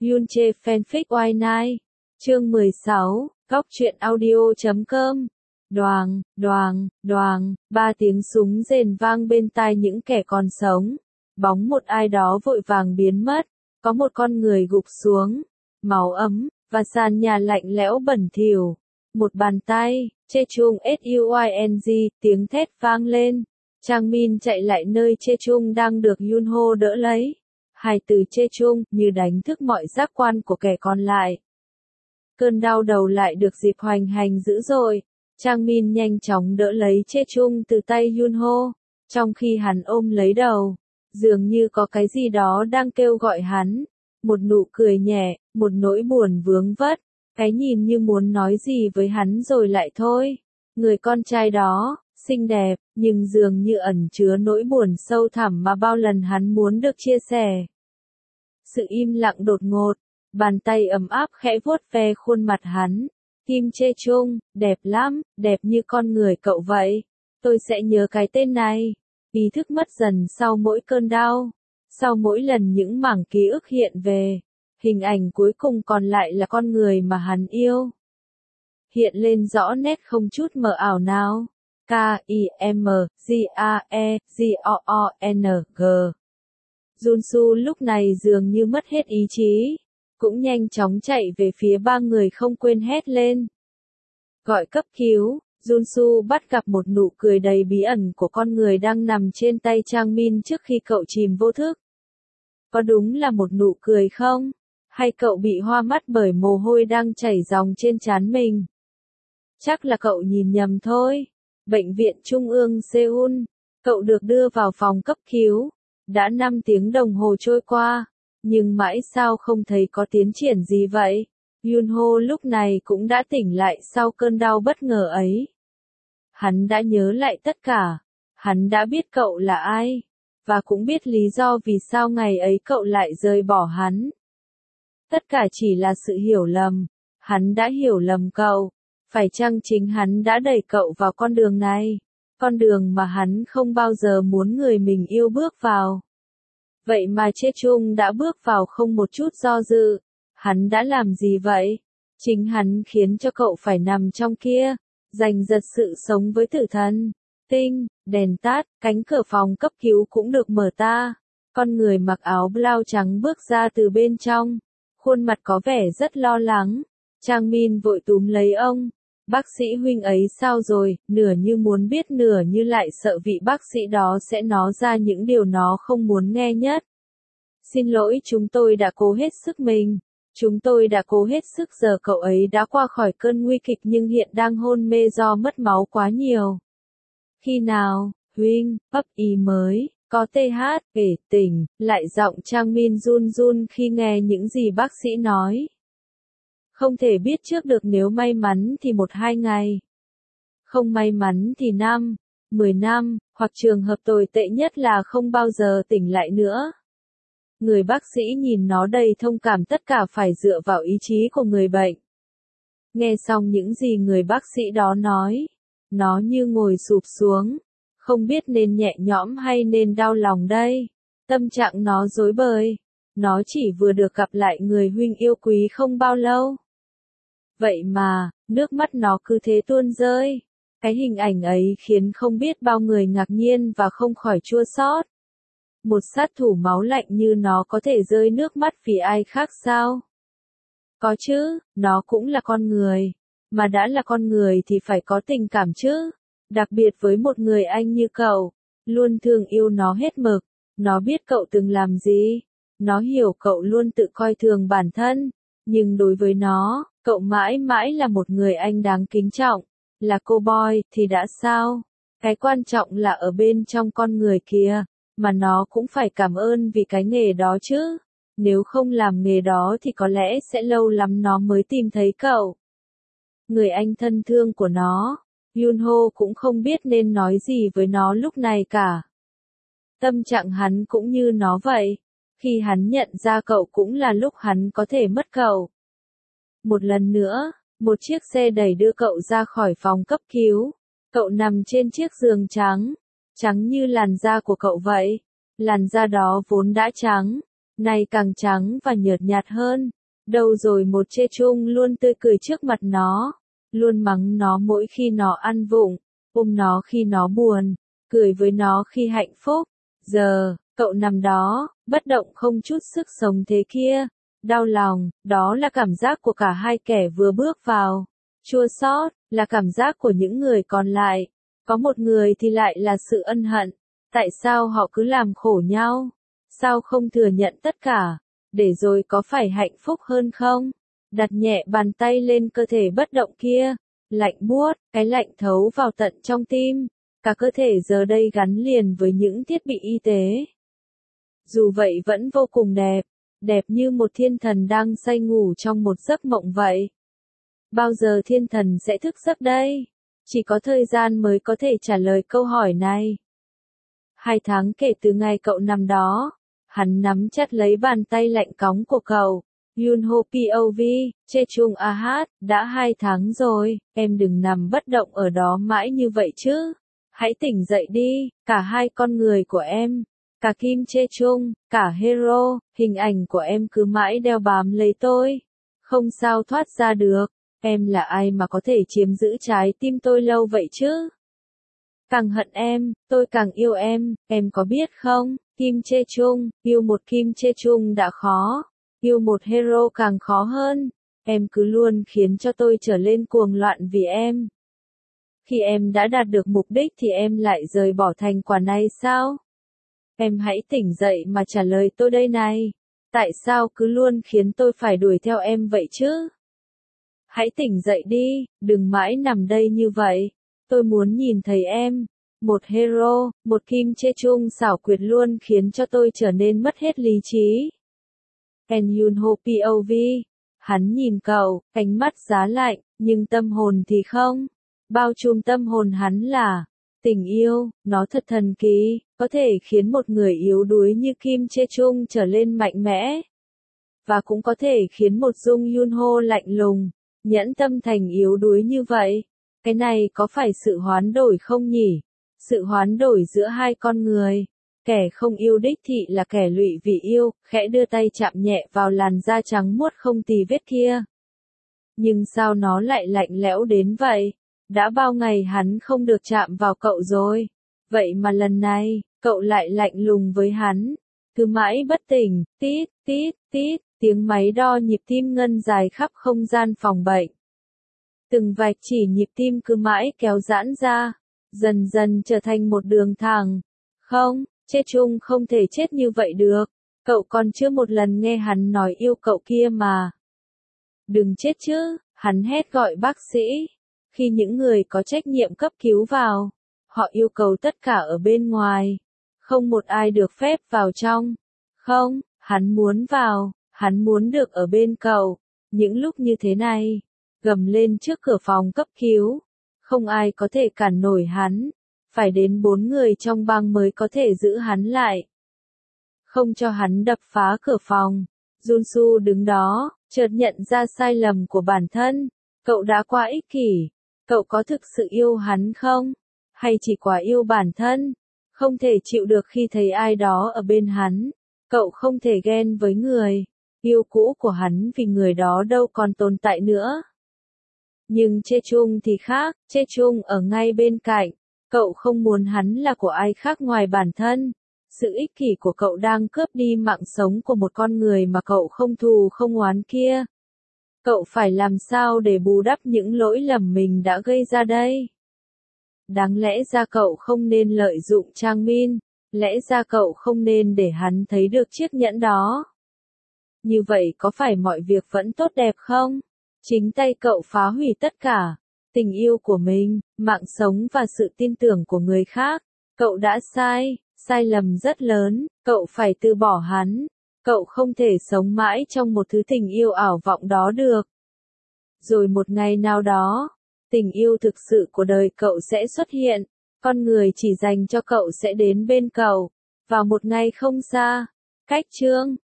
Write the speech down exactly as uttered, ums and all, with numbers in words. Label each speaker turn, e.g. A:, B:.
A: Yunche fanfic oai nai. Chương mười sáu, Góc truyện audio chấm com. Đoàng, đoàng, đoàng, ba tiếng súng rền vang bên tai những kẻ còn sống. Bóng một ai đó vội vàng biến mất, có một con người gục xuống, máu ấm, và sàn nhà lạnh lẽo bẩn thỉu. Một bàn tay, Chê Chung Suyng, tiếng thét vang lên. Chang Min chạy lại nơi Chê Chung đang được Yunho đỡ lấy. Hai từ Chê Chung như đánh thức mọi giác quan của kẻ còn lại. Cơn đau đầu lại được dịp hoành hành dữ dội. Chang Min nhanh chóng đỡ lấy Chê Chung từ tay Yunho. Trong khi hắn ôm lấy đầu, dường như có cái gì đó đang kêu gọi hắn. Một nụ cười nhẹ, một nỗi buồn vướng vất. Cái nhìn như muốn nói gì với hắn rồi lại thôi. Người con trai đó, xinh đẹp, nhưng dường như ẩn chứa nỗi buồn sâu thẳm mà bao lần hắn muốn được chia sẻ. Sự im lặng đột ngột, bàn tay ấm áp khẽ vuốt ve khuôn mặt hắn. Kim Chê Chung, đẹp lắm, đẹp như con người cậu vậy. Tôi sẽ nhớ cái tên này. Ý thức mất dần sau mỗi cơn đau. Sau mỗi lần những mảng ký ức hiện về. Hình ảnh cuối cùng còn lại là con người mà hắn yêu. Hiện lên rõ nét không chút mờ ảo nào. K I M G A E G O O N G. Junsu lúc này dường như mất hết ý chí. Cũng nhanh chóng chạy về phía ba người không quên hét lên. Gọi cấp cứu. Junsu bắt gặp một nụ cười đầy bí ẩn của con người đang nằm trên tay Chang Min trước khi cậu chìm vô thức. Có đúng là một nụ cười không? Hay cậu bị hoa mắt bởi mồ hôi đang chảy ròng trên trán mình? Chắc là cậu nhìn nhầm thôi. Bệnh viện Trung ương Seoul. Cậu được đưa vào phòng cấp cứu. Đã năm tiếng đồng hồ trôi qua. Nhưng mãi sao không thấy có tiến triển gì vậy? Yunho lúc này cũng đã tỉnh lại sau cơn đau bất ngờ ấy. Hắn đã nhớ lại tất cả. Hắn đã biết cậu là ai. Và cũng biết lý do vì sao ngày ấy cậu lại rời bỏ hắn. Tất cả chỉ là sự hiểu lầm. Hắn đã hiểu lầm cậu. Phải chăng chính hắn đã đẩy cậu vào con đường này? Con đường mà hắn không bao giờ muốn người mình yêu bước vào. Vậy mà Chê Chung đã bước vào không một chút do dự. Hắn đã làm gì vậy? Chính hắn khiến cho cậu phải nằm trong kia. Giành giật sự sống với tử thần. Tinh, đèn tắt, cánh cửa phòng cấp cứu cũng được mở ta. Con người mặc áo blau trắng bước ra từ bên trong. Khuôn mặt có vẻ rất lo lắng. Chang Min vội túm lấy ông. Bác sĩ huynh ấy sao rồi? Nửa như muốn biết nửa như lại sợ vị bác sĩ đó sẽ nói ra những điều nó không muốn nghe nhất. Xin lỗi, chúng tôi đã cố hết sức mình. Chúng tôi đã cố hết sức, giờ cậu ấy đã qua khỏi cơn nguy kịch nhưng hiện đang hôn mê do mất máu quá nhiều. Khi nào, huynh, bắp y mới, có tê hát, kể tỉnh, lại giọng Chang Min run run khi nghe những gì bác sĩ nói. Không thể biết trước được, nếu may mắn thì một hai ngày. Không may mắn thì năm, mười năm, hoặc trường hợp tồi tệ nhất là không bao giờ tỉnh lại nữa. Người bác sĩ nhìn nó đầy thông cảm, tất cả phải dựa vào ý chí của người bệnh. Nghe xong những gì người bác sĩ đó nói, nó như ngồi sụp xuống, không biết nên nhẹ nhõm hay nên đau lòng đây. Tâm trạng nó rối bời, nó chỉ vừa được gặp lại người huynh yêu quý không bao lâu. Vậy mà, nước mắt nó cứ thế tuôn rơi. Cái hình ảnh ấy khiến không biết bao người ngạc nhiên và không khỏi chua xót. Một sát thủ máu lạnh như nó có thể rơi nước mắt vì ai khác sao? Có chứ, nó cũng là con người. Mà đã là con người thì phải có tình cảm chứ. Đặc biệt với một người anh như cậu. Luôn thương yêu nó hết mực. Nó biết cậu từng làm gì. Nó hiểu cậu luôn tự coi thường bản thân. Nhưng đối với nó, cậu mãi mãi là một người anh đáng kính trọng. Là cô boy thì đã sao? Cái quan trọng là ở bên trong con người kia. Mà nó cũng phải cảm ơn vì cái nghề đó chứ. Nếu không làm nghề đó thì có lẽ sẽ lâu lắm nó mới tìm thấy cậu. Người anh thân thương của nó. Yunho cũng không biết nên nói gì với nó lúc này cả. Tâm trạng hắn cũng như nó vậy. Khi hắn nhận ra cậu cũng là lúc hắn có thể mất cậu. Một lần nữa, một chiếc xe đẩy đưa cậu ra khỏi phòng cấp cứu. Cậu nằm trên chiếc giường trắng. Trắng như làn da của cậu vậy. Làn da đó vốn đã trắng. nay càng trắng và nhợt nhạt hơn. Đâu rồi một Chê Chung luôn tươi cười trước mặt nó, luôn mắng nó mỗi khi nó ăn vụng, ôm nó khi nó buồn, cười với nó khi hạnh phúc. Giờ, cậu nằm đó, bất động không chút sức sống thế kia. Đau lòng, đó là cảm giác của cả hai kẻ vừa bước vào. Chua xót, là cảm giác của những người còn lại. Có một người thì lại là sự ân hận. Tại sao họ cứ làm khổ nhau? Sao không thừa nhận tất cả? Để rồi có phải hạnh phúc hơn không? Đặt nhẹ bàn tay lên cơ thể bất động kia. Lạnh buốt, cái lạnh thấu vào tận trong tim. Cả cơ thể giờ đây gắn liền với những thiết bị y tế. Dù vậy vẫn vô cùng đẹp. Đẹp như một thiên thần đang say ngủ trong một giấc mộng vậy. Bao giờ thiên thần sẽ thức giấc đây? Chỉ có thời gian mới có thể trả lời câu hỏi này. Hai tháng kể từ ngày cậu nằm đó, hắn nắm chặt lấy bàn tay lạnh cóng của cậu. Yunho pov, Chê Chung Ah, đã hai tháng rồi, em đừng nằm bất động ở đó mãi như vậy chứ. Hãy tỉnh dậy đi, cả hai con người của em. Cả Kim Chê Chung, cả Hero, hình ảnh của em cứ mãi đeo bám lấy tôi. Không sao thoát ra được. Em là ai mà có thể chiếm giữ trái tim tôi lâu vậy chứ? Càng hận em, tôi càng yêu em, em có biết không? Kim Chê Chung, yêu một Kim Chê Chung đã khó. Yêu một Hero càng khó hơn. Em cứ luôn khiến cho tôi trở lên cuồng loạn vì em. Khi em đã đạt được mục đích thì em lại rời bỏ thành quả này sao? Em hãy tỉnh dậy mà trả lời tôi đây này. Tại sao cứ luôn khiến tôi phải đuổi theo em vậy chứ? Hãy tỉnh dậy đi, đừng mãi nằm đây như vậy. Tôi muốn nhìn thấy em. Một Hero, một Kim Chê Chung xảo quyệt luôn khiến cho tôi trở nên mất hết lý trí. En Yunho pov. Hắn nhìn cậu, ánh mắt giá lạnh, nhưng tâm hồn thì không. Bao trùm tâm hồn hắn là tình yêu, nó thật thần kỳ, có thể khiến một người yếu đuối như Kim Chê Chung trở lên mạnh mẽ. Và cũng có thể khiến một Jung Yunho lạnh lùng, nhẫn tâm thành yếu đuối như vậy. Cái này có phải sự hoán đổi không nhỉ? Sự hoán đổi giữa hai con người. Kẻ không yêu đích thị là kẻ lụy vì yêu, khẽ đưa tay chạm nhẹ vào làn da trắng muốt không tì vết kia. Nhưng sao nó lại lạnh lẽo đến vậy? Đã bao ngày hắn không được chạm vào cậu rồi. Vậy mà lần này, cậu lại lạnh lùng với hắn. Cứ mãi bất tỉnh, tít, tít, tít, tiếng máy đo nhịp tim ngân dài khắp không gian phòng bệnh. Từng vạch chỉ nhịp tim cứ mãi kéo giãn ra, dần dần trở thành một đường thẳng. Không, Chê Chung không thể chết như vậy được. Cậu còn chưa một lần nghe hắn nói yêu cậu kia mà. Đừng chết chứ, hắn hét gọi bác sĩ. Khi những người có trách nhiệm cấp cứu vào, họ yêu cầu tất cả ở bên ngoài. Không một ai được phép vào trong. Không, hắn muốn vào, hắn muốn được ở bên cậu. Những lúc như thế này, gầm lên trước cửa phòng cấp cứu. Không ai có thể cản nổi hắn. Phải đến bốn người trong bang mới có thể giữ hắn lại. Không cho hắn đập phá cửa phòng. Junsu đứng đó, chợt nhận ra sai lầm của bản thân. Cậu đã quá ích kỷ. Cậu có thực sự yêu hắn không? Hay chỉ quá yêu bản thân? Không thể chịu được khi thấy ai đó ở bên hắn. Cậu không thể ghen với người yêu cũ của hắn vì người đó đâu còn tồn tại nữa. Nhưng Chê Chung thì khác, Chê Chung ở ngay bên cạnh. Cậu không muốn hắn là của ai khác ngoài bản thân. Sự ích kỷ của cậu đang cướp đi mạng sống của một con người mà cậu không thù không oán kia. Cậu phải làm sao để bù đắp những lỗi lầm mình đã gây ra đây? Đáng lẽ ra cậu không nên lợi dụng Trang Min, lẽ ra cậu không nên để hắn thấy được chiếc nhẫn đó. Như vậy có phải mọi việc vẫn tốt đẹp không? Chính tay cậu phá hủy tất cả. Tình yêu của mình, mạng sống và sự tin tưởng của người khác. Cậu đã sai, sai lầm rất lớn, cậu phải từ bỏ hắn. Cậu không thể sống mãi trong một thứ tình yêu ảo vọng đó được. Rồi một ngày nào đó, tình yêu thực sự của đời cậu sẽ xuất hiện. Con người chỉ dành cho cậu sẽ đến bên cậu. Vào một ngày không xa. Cách chương